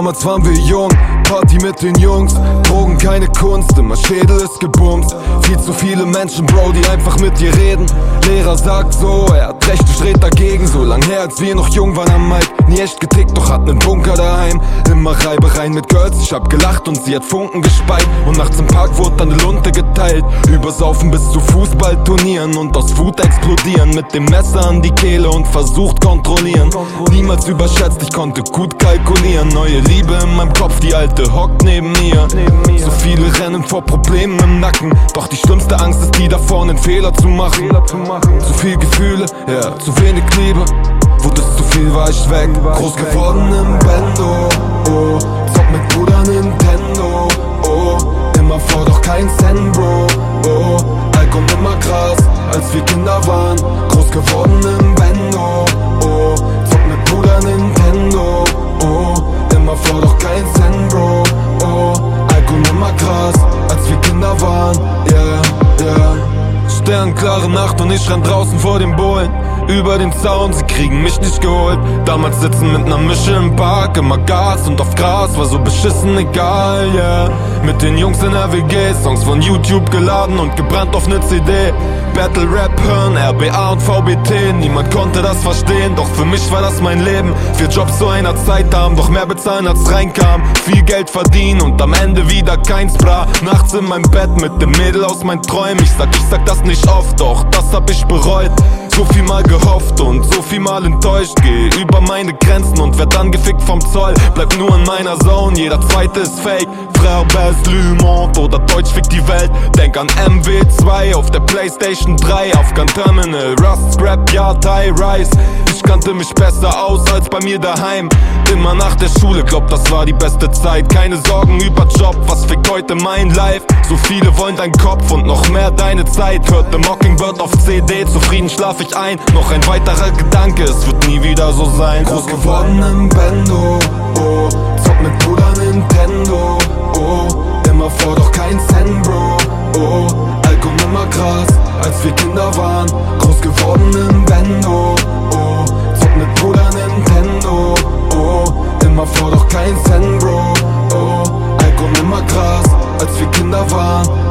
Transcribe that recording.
Damals waren wir jung, Party mit den Jungs, Drogen keine Kunst, immer Schädel ist gebumst. Viel zu viele Menschen, Bro, die einfach mit dir reden. Lehrer sagt so, er hat recht, ich red dagegen. So lang her, als wir noch jung waren am Mic, nie echt getickt, doch hat nen Bunker daheim. Immer Reibereien mit Girls, ich hab gelacht und sie hat Funken gespeit. Und nachts im Park wurde dann ne Lunte geteilt. Übersaufen bis zu Fußballturnieren und aus Wut explodieren. Mit dem Messer an die Kehle und versucht kontrollieren. Niemals überschätzt, ich konnte gut kalkulieren. Neue Liebe in meinem Kopf, die alte hockt neben mir. So viele rennen vor Problemen im Nacken, doch die schlimmste Angst ist die davor, einen Fehler zu machen. Zu viel Gefühle, ja, zu wenig Liebe. Wurde es zu viel, war ich weg. Groß geworden im Bendo, oh. Zock mit Bruder Nintendo, oh. Immer vor, doch kein Cent, Bro, oh. Alkohol immer krass, als wir Kinder waren. Groß geworden im Bendo, oh. Zock mit Bruder Nintendo, oh. Immer vor, doch kein Cent, Bro, oh. Alkohol immer krass, als wir Kinder waren, yeah, yeah. Sternklare Nacht und ich renn draußen vor den Bullen. Über den Zaun, sie kriegen mich nicht geholt. Damals sitzen mit ner Mische im Park, immer Gas und auf Gras, war so beschissen egal, yeah. Mit den Jungs in der WG, Songs von YouTube geladen und gebrannt auf ne CD. Battle Rap hören, RBA und VBT, niemand konnte das verstehen, doch für mich war das mein Leben. 4 Jobs zu einer Zeit haben, doch mehr bezahlen als reinkam. Viel Geld verdienen und am Ende wieder keins, bra. Nachts in meinem Bett mit dem Mädel aus meinen Träumen. Ich sag das nicht oft, doch das hab ich bereut. So viel mal gehofft und so viel mal enttäuscht. Geh über meine Grenzen und werd dann gefickt vom Zoll. Bleib nur in meiner Zone, jeder zweite ist fake. Frère Best, Le Monde oder Deutsch fickt die Welt. Denk an MW2 auf der Playstation 3. Afghan Terminal, Rust, Scrap, ja, Thai Rice. Ich kannte mich besser aus als bei mir daheim. Immer nach der Schule, glaub das war die beste Zeit. Keine Sorgen über Job, was fickt heute mein Life? So viele wollen deinen Kopf und noch mehr deine Zeit. Hört The Mockingbird auf CD, zufrieden schlaf ich ein. Noch ein weiterer Gedanke, es wird nie wieder so sein. Groß geworden im Bendo, oh. Zock mit Bruder Nintendo, oh. Immer vor, doch kein Cent, Bro, oh. Alkohol immer krass, als wir Kinder waren. Groß geworden im Bendo, oh. Zock mit Bruder Nintendo, oh. Immer vor, doch kein Cent, Bro, oh. Alkohol immer krass, als wir Kinder waren.